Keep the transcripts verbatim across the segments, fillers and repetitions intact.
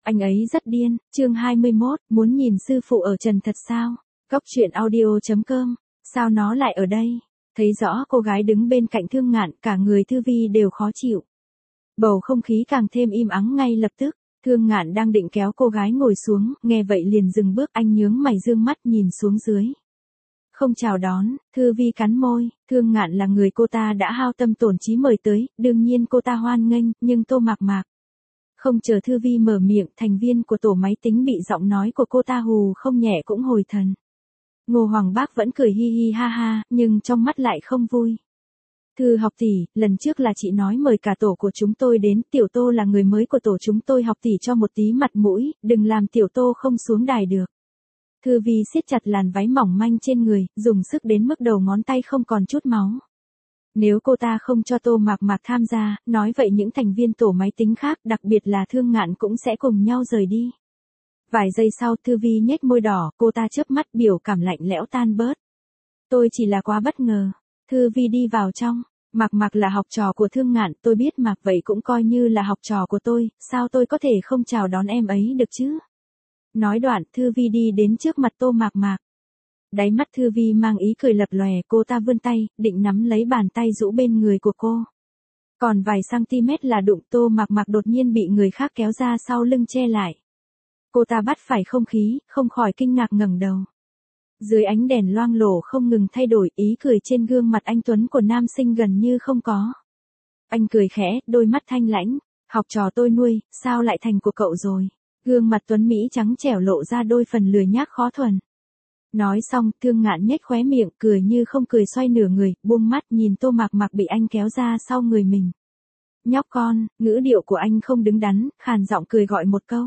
Anh ấy rất điên. Chương hai mươi mốt, muốn nhìn sư phụ ở trần thật sao? Góc truyện audio chấm com. Sao nó lại ở đây? Thấy rõ cô gái đứng bên cạnh Thương Ngạn, cả người Thư Vi đều khó chịu. Bầu không khí càng thêm im ắng ngay lập tức. Thương Ngạn đang định kéo cô gái ngồi xuống, nghe vậy liền dừng bước, anh nhướng mày dương mắt nhìn xuống dưới. Không chào đón. Thư Vi cắn môi, Thương Ngạn là người cô ta đã hao tâm tổn trí mời tới, đương nhiên cô ta hoan nghênh, nhưng Tô Mạc Mạc. Không chờ Thư Vi mở miệng, thành viên của tổ máy tính bị giọng nói của cô ta hù không nhẹ cũng hồi thần. Ngô Hoàng Bác vẫn cười hi hi ha ha, nhưng trong mắt lại không vui. Thư học tỷ, lần trước là chị nói mời cả tổ của chúng tôi đến, Tiểu Tô là người mới của tổ chúng tôi, học tỷ cho một tí mặt mũi, đừng làm Tiểu Tô không xuống đài được. Thư Vi siết chặt làn váy mỏng manh trên người, dùng sức đến mức đầu ngón tay không còn chút máu. Nếu cô ta không cho Tô Mạc Mạc tham gia, nói vậy những thành viên tổ máy tính khác, đặc biệt là Thương Ngạn cũng sẽ cùng nhau rời đi. Vài giây sau, Thư Vi nhếch môi đỏ, cô ta chớp mắt, biểu cảm lạnh lẽo tan bớt. Tôi chỉ là quá bất ngờ. Thư Vi đi vào trong. Mạc Mạc là học trò của Thương Ngạn, tôi biết Mạc, vậy cũng coi như là học trò của tôi, sao tôi có thể không chào đón em ấy được chứ? Nói đoạn, Thư Vi đi đến trước mặt Tô Mạc Mạc. Đáy mắt Thư Vi mang ý cười lập lòe, cô ta vươn tay, định nắm lấy bàn tay rũ bên người của cô. Còn vài cm là đụng, Tô Mạc Mạc đột nhiên bị người khác kéo ra sau lưng che lại. Cô ta bắt phải không khí, không khỏi kinh ngạc ngẩng đầu. Dưới ánh đèn loang lổ không ngừng thay đổi, ý cười trên gương mặt anh tuấn của nam sinh gần như không có. Anh cười khẽ, đôi mắt thanh lãnh, học trò tôi nuôi, sao lại thành của cậu rồi? Gương mặt tuấn Mỹ trắng trẻo lộ ra đôi phần lười nhác khó thuần. Nói xong, Thương Ngạn nhếch khóe miệng, cười như không cười, xoay nửa người, buông mắt nhìn Tô Mạc Mạc bị anh kéo ra sau người mình. Nhóc con, ngữ điệu của anh không đứng đắn, khàn giọng cười gọi một câu.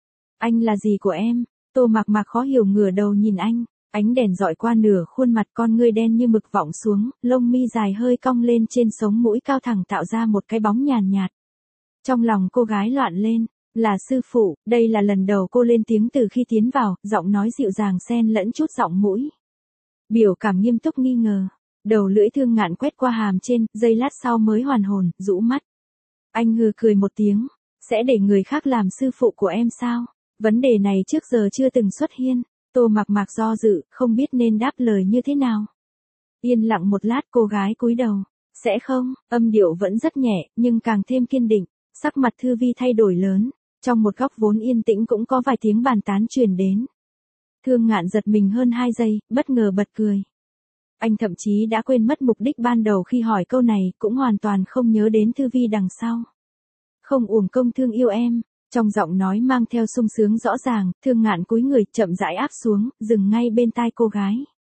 Anh là gì của em? Tô Mạc Mạc khó hiểu ngửa đầu nhìn anh, ánh đèn dọi qua nửa khuôn mặt, con ngươi đen như mực vọng xuống, lông mi dài hơi cong lên trên sống mũi cao thẳng tạo ra một cái bóng nhàn nhạt. Trong lòng cô gái loạn lên. Là sư phụ, đây là lần đầu cô lên tiếng từ khi tiến vào, giọng nói dịu dàng xen lẫn chút giọng mũi. Biểu cảm nghiêm túc nghi ngờ, đầu lưỡi Thương Ngạn quét qua hàm trên, giây lát sau mới hoàn hồn, rũ mắt. Anh hừ cười một tiếng, sẽ để người khác làm sư phụ của em sao? Vấn đề này trước giờ chưa từng xuất hiện. Tô Mạc Mạc do dự, không biết nên đáp lời như thế nào. Yên lặng một lát, cô gái cúi đầu. Sẽ không, âm điệu vẫn rất nhẹ, nhưng càng thêm kiên định. Sắc mặt Thư Vi thay đổi lớn. Trong một góc vốn yên tĩnh cũng có vài tiếng bàn tán truyền đến. Thương Ngạn giật mình hơn hai giây, bất ngờ bật cười. Anh thậm chí đã quên mất mục đích ban đầu khi hỏi câu này, cũng hoàn toàn không nhớ đến Thư Vi đằng sau. Không uổng công thương yêu em. Trong giọng nói mang theo sung sướng rõ ràng, Thương Ngạn cúi người chậm rãi áp xuống, dừng ngay bên tai cô gái.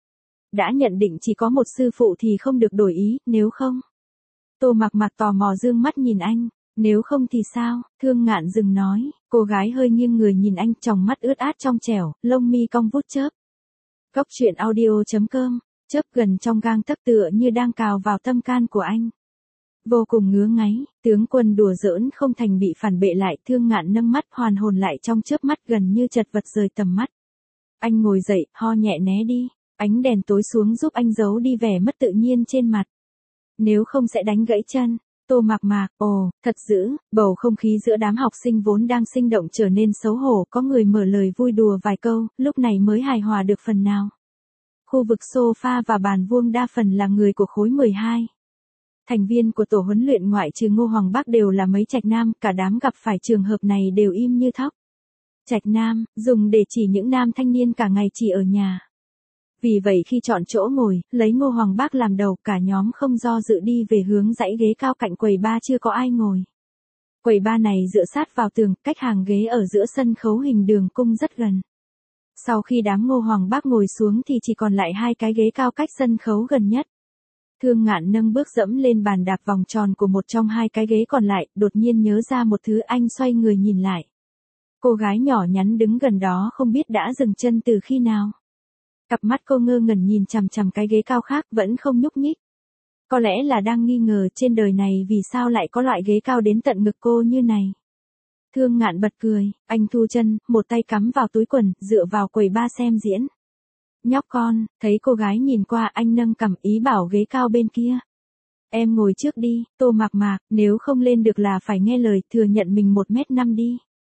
Đã nhận định chỉ có một sư phụ thì không được đổi ý, nếu không. Tô Mạc Mạc tò mò dương mắt nhìn anh. Nếu không thì sao? Thương Ngạn dừng nói, cô gái hơi nghiêng người nhìn anh, tròng mắt ướt át trong trẻo, lông mi cong vút chớp. Góc truyện audio chấm com, chớp gần trong gang tấc tựa như đang cào vào tâm can của anh. Vô cùng ngứa ngáy, tướng quân đùa giỡn không thành bị phản bệ lại, Thương Ngạn nâng mắt hoàn hồn lại trong chớp mắt gần như chật vật rời tầm mắt. Anh ngồi dậy, ho nhẹ né đi, ánh đèn tối xuống giúp anh giấu đi vẻ mất tự nhiên trên mặt. Nếu không sẽ đánh gãy chân. Tô Mạc Mạc, ồ, thật dữ, bầu không khí giữa đám học sinh vốn đang sinh động trở nên xấu hổ, có người mở lời vui đùa vài câu, lúc này mới hài hòa được phần nào. Khu vực sofa và bàn vuông đa phần là người của khối mười hai. Thành viên của tổ huấn luyện ngoại trừ Ngô Hoàng Bác đều là mấy trạch nam, cả đám gặp phải trường hợp này đều im như thóc. Trạch nam, dùng để chỉ những nam thanh niên cả ngày chỉ ở nhà. Vì vậy khi chọn chỗ ngồi, lấy Ngô Hoàng Bác làm đầu, cả nhóm không do dự đi về hướng dãy ghế cao cạnh quầy bar chưa có ai ngồi. Quầy bar này dựa sát vào tường, cách hàng ghế ở giữa sân khấu hình đường cung rất gần. Sau khi đám Ngô Hoàng Bác ngồi xuống thì chỉ còn lại hai cái ghế cao cách sân khấu gần nhất. Thương Ngạn nâng bước dẫm lên bàn đạp vòng tròn của một trong hai cái ghế còn lại, đột nhiên nhớ ra một thứ, anh xoay người nhìn lại. Cô gái nhỏ nhắn đứng gần đó không biết đã dừng chân từ khi nào. Cặp mắt cô ngơ ngẩn nhìn chằm chằm cái ghế cao khác vẫn không nhúc nhích. Có lẽ là đang nghi ngờ trên đời này vì sao lại có loại ghế cao đến tận ngực cô như này. Thương Ngạn bật cười, anh thu chân, một tay cắm vào túi quần, dựa vào quầy bar xem diễn. Nhóc con, thấy cô gái nhìn qua, anh nâng cằm ý bảo ghế cao bên kia. Em ngồi trước đi, Tô Mạc Mạc, nếu không lên được là phải nghe lời, thừa nhận mình một mét năm đi.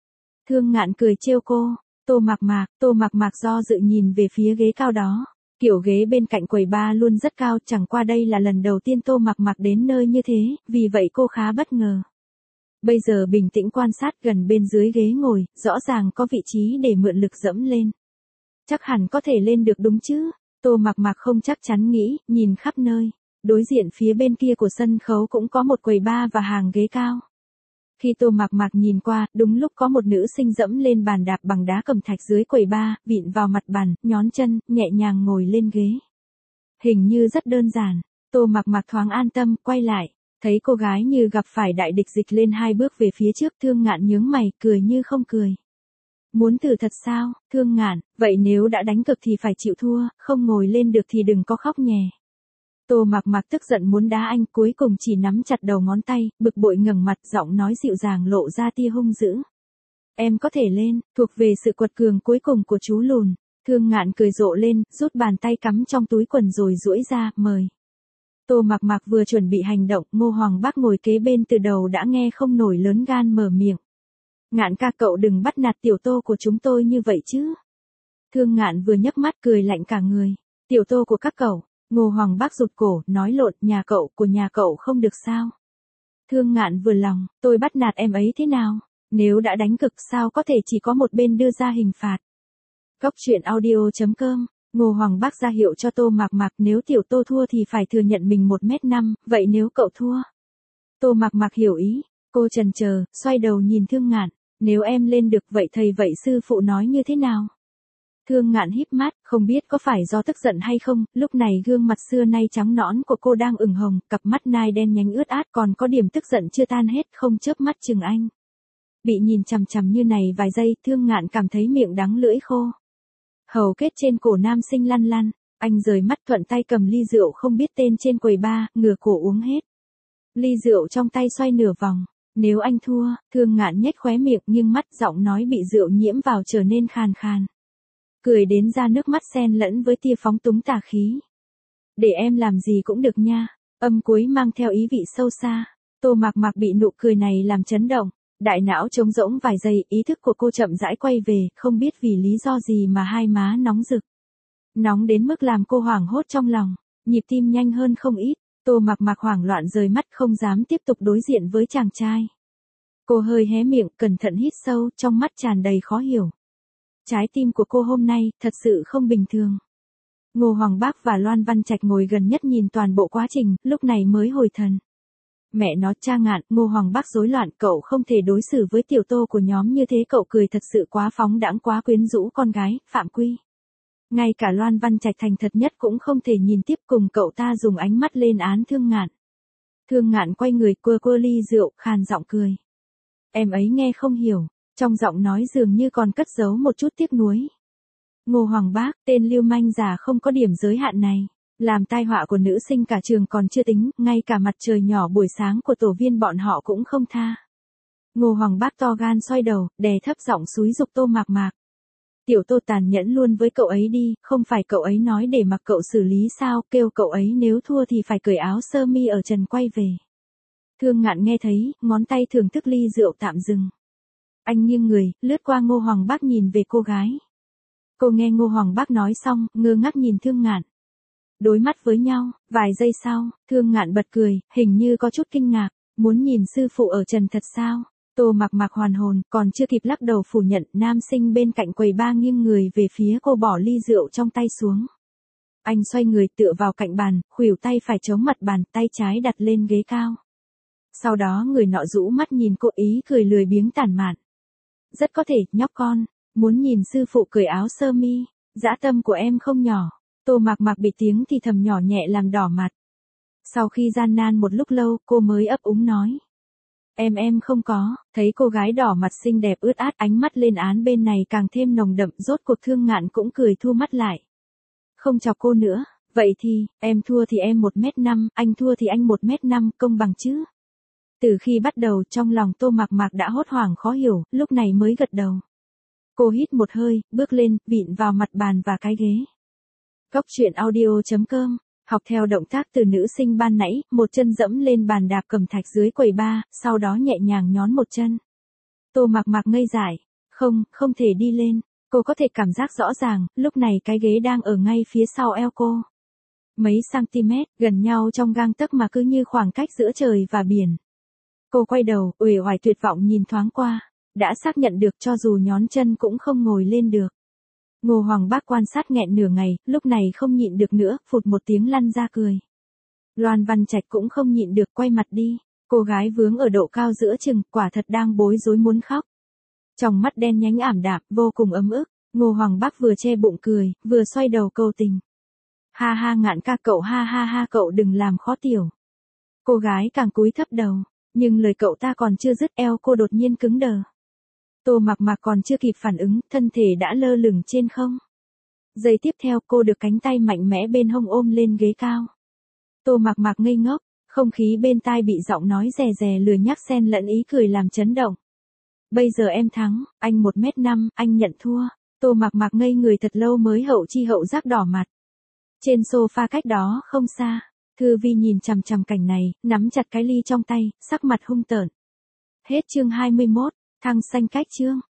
Thương Ngạn cười trêu cô. Tô Mạc Mạc, Tô Mạc Mạc do dự nhìn về phía ghế cao đó. Kiểu ghế bên cạnh quầy bar luôn rất cao, chẳng qua đây là lần đầu tiên Tô Mạc Mạc đến nơi như thế, vì vậy cô khá bất ngờ. Bây giờ bình tĩnh quan sát gần bên dưới ghế ngồi, rõ ràng có vị trí để mượn lực dẫm lên. Chắc hẳn có thể lên được đúng chứ? Tô Mạc Mạc không chắc chắn nghĩ, nhìn khắp nơi. Đối diện phía bên kia của sân khấu cũng có một quầy bar và hàng ghế cao. Khi Tô Mạc Mạc nhìn qua, đúng lúc có một nữ sinh dẫm lên bàn đạp bằng đá cẩm thạch dưới quầy bar, vịn vào mặt bàn, nhón chân, nhẹ nhàng ngồi lên ghế. Hình như rất đơn giản. Tô Mạc Mạc thoáng an tâm, quay lại. Thấy cô gái như gặp phải đại địch, dịch lên hai bước về phía trước. Thương Ngạn nhướng mày, cười như không cười. Muốn thử thật sao, Thương Ngạn, vậy nếu đã đánh cược thì phải chịu thua, không ngồi lên được thì đừng có khóc nhè. Tô Mạc Mạc tức giận muốn đá anh, cuối cùng chỉ nắm chặt đầu ngón tay, bực bội ngẩng mặt, giọng nói dịu dàng lộ ra tia hung dữ. Em có thể lên, thuộc về sự quật cường cuối cùng của chú lùn. Thương Ngạn cười rộ lên, rút bàn tay cắm trong túi quần rồi duỗi ra, mời. Tô Mạc Mạc vừa chuẩn bị hành động, Ngô Hoàng Bác ngồi kế bên từ đầu đã nghe không nổi, lớn gan mở miệng. Ngạn ca, cậu đừng bắt nạt tiểu Tô của chúng tôi như vậy chứ. Thương Ngạn vừa nhấc mắt cười lạnh cả người. Tiểu Tô của các cậu. Ngô Hoàng Bác rụt cổ, nói lộn, nhà cậu, của nhà cậu không được sao. Thương Ngạn vừa lòng, tôi bắt nạt em ấy thế nào? Nếu đã đánh cực sao có thể chỉ có một bên đưa ra hình phạt. Góc truyện audio chấm com. Ngô Hoàng Bác ra hiệu cho Tô Mạc Mạc, nếu tiểu Tô thua thì phải thừa nhận mình một mét năm, vậy nếu cậu thua? Tô Mạc Mạc hiểu ý, cô chần chờ, xoay đầu nhìn Thương Ngạn, nếu em lên được vậy thầy vậy sư phụ nói như thế nào? Thương Ngạn híp mắt, không biết có phải do tức giận hay không, lúc này gương mặt xưa nay trắng nõn của cô đang ửng hồng, cặp mắt nai đen nhánh ướt át, còn có điểm tức giận chưa tan hết, không chớp mắt chừng anh. Bị nhìn chằm chằm như này vài giây, Thương Ngạn cảm thấy miệng đắng lưỡi khô. Hầu kết trên cổ nam sinh lăn lăn, anh rời mắt thuận tay cầm ly rượu không biết tên trên quầy bar, ngửa cổ uống hết. Ly rượu trong tay xoay nửa vòng, nếu anh thua, Thương Ngạn nhếch khóe miệng nhưng mắt, giọng nói bị rượu nhiễm vào trở nên khàn khàn. Cười đến ra nước mắt xen lẫn với tia phóng túng tà khí. Để em làm gì cũng được nha, âm cuối mang theo ý vị sâu xa. Tô Mạc Mạc bị nụ cười này làm chấn động, đại não trống rỗng vài giây, ý thức của cô chậm rãi quay về, không biết vì lý do gì mà hai má nóng rực. Nóng đến mức làm cô hoảng hốt trong lòng, nhịp tim nhanh hơn không ít. Tô Mạc Mạc hoảng loạn rời mắt, không dám tiếp tục đối diện với chàng trai. Cô hơi hé miệng, cẩn thận hít sâu, trong mắt tràn đầy khó hiểu. Trái tim của cô hôm nay, thật sự không bình thường. Ngô Hoàng Bác và Loan Văn Trạch ngồi gần nhất nhìn toàn bộ quá trình, lúc này mới hồi thần. Mẹ nó, cha Ngạn, Ngô Hoàng Bác rối loạn, cậu không thể đối xử với tiểu Tô của nhóm như thế, cậu cười thật sự quá phóng đãng, quá quyến rũ con gái, phạm quy. Ngay cả Loan Văn Trạch thành thật nhất cũng không thể nhìn tiếp, cùng cậu ta dùng ánh mắt lên án Thương Ngạn. Thương Ngạn quay người, quơ quơ ly rượu, khàn giọng cười. Em ấy nghe không hiểu. Trong giọng nói dường như còn cất giấu một chút tiếc nuối. Ngô Hoàng Bác, tên lưu manh già không có điểm giới hạn này. Làm tai họa của nữ sinh cả trường còn chưa tính, ngay cả mặt trời nhỏ buổi sáng của tổ viên bọn họ cũng không tha. Ngô Hoàng Bác to gan xoay đầu, đè thấp giọng xúi giục Tô Mạc Mạc. Tiểu Tô tàn nhẫn luôn với cậu ấy đi, không phải cậu ấy nói để mặc cậu xử lý sao, kêu cậu ấy nếu thua thì phải cởi áo sơ mi ở trần quay về. Thương Ngạn nghe thấy, ngón tay thưởng thức ly rượu tạm dừng. Anh nghiêng người, lướt qua Ngô Hoàng Bác nhìn về cô gái. Cô nghe Ngô Hoàng Bác nói xong, ngơ ngác nhìn Thương Ngạn. Đối mắt với nhau, vài giây sau, Thương Ngạn bật cười, hình như có chút kinh ngạc, muốn nhìn sư phụ ở trần thật sao? Tô Mạc Mạc hoàn hồn, còn chưa kịp lắc đầu phủ nhận, nam sinh bên cạnh quầy bar nghiêng người về phía cô, bỏ ly rượu trong tay xuống. Anh xoay người tựa vào cạnh bàn, khuỷu tay phải chống mặt bàn, tay trái đặt lên ghế cao. Sau đó người nọ rũ mắt nhìn cô, ý cười lười biếng tản mạn. Rất có thể, nhóc con, muốn nhìn sư phụ cởi áo sơ mi, dã tâm của em không nhỏ. Tô Mạc Mạc bị tiếng thì thầm nhỏ nhẹ làm đỏ mặt. Sau khi gian nan một lúc lâu, cô mới ấp úng nói. Em em không có, thấy cô gái đỏ mặt xinh đẹp ướt át, ánh mắt lên án bên này càng thêm nồng đậm, rốt cuộc Thương Ngạn cũng cười thu mắt lại. Không chọc cô nữa, vậy thì, em thua thì em một mét năm, anh thua thì anh một mét năm, công bằng chứ? Từ khi bắt đầu, trong lòng Tô Mạc Mạc đã hốt hoảng khó hiểu, lúc này mới gật đầu. Cô hít một hơi, bước lên, vịn vào mặt bàn và cái ghế. Góc truyện audio chấm com, học theo động tác từ nữ sinh ban nãy, một chân dẫm lên bàn đạp cẩm thạch dưới quầy bar, sau đó nhẹ nhàng nhón một chân. Tô Mạc Mạc ngây dại, Không, không thể đi lên. Cô có thể cảm giác rõ ràng, lúc này cái ghế đang ở ngay phía sau eo cô. Mấy cm, gần nhau trong gang tấc mà cứ như khoảng cách giữa trời và biển. Cô quay đầu, uể oải tuyệt vọng nhìn thoáng qua. Đã xác nhận được cho dù nhón chân cũng không ngồi lên được. Ngô Hoàng Bác quan sát nghẹn nửa ngày, lúc này không nhịn được nữa, phụt một tiếng lăn ra cười. Loan Văn Trạch cũng không nhịn được quay mặt đi. Cô gái vướng ở độ cao giữa chừng, quả thật đang bối rối muốn khóc. Trong mắt đen nhánh ảm đạm, vô cùng ấm ức, Ngô Hoàng Bác vừa che bụng cười, vừa xoay đầu câu tình. Ha ha Ngạn ca cậu, ha ha ha cậu đừng làm khó tiểu. Cô gái càng cúi thấp đầu, nhưng lời cậu ta còn chưa dứt, eo cô đột nhiên cứng đờ. Tô Mạc Mạc còn chưa kịp phản ứng, thân thể đã lơ lửng trên không. Giây tiếp theo cô được cánh tay mạnh mẽ bên hông ôm lên ghế cao. Tô Mạc Mạc ngây ngốc, không khí bên tai bị giọng nói rè rè lười nhác xen lẫn ý cười làm chấn động. Bây giờ em thắng, anh một mét năm, anh nhận thua. Tô Mạc Mạc ngây người thật lâu mới hậu chi hậu giác đỏ mặt. Trên sofa cách đó không xa, Thư Vi nhìn chằm chằm cảnh này, nắm chặt cái ly trong tay, sắc mặt hung tợn. Hết chương hai mươi mốt, thăng xanh cách chương.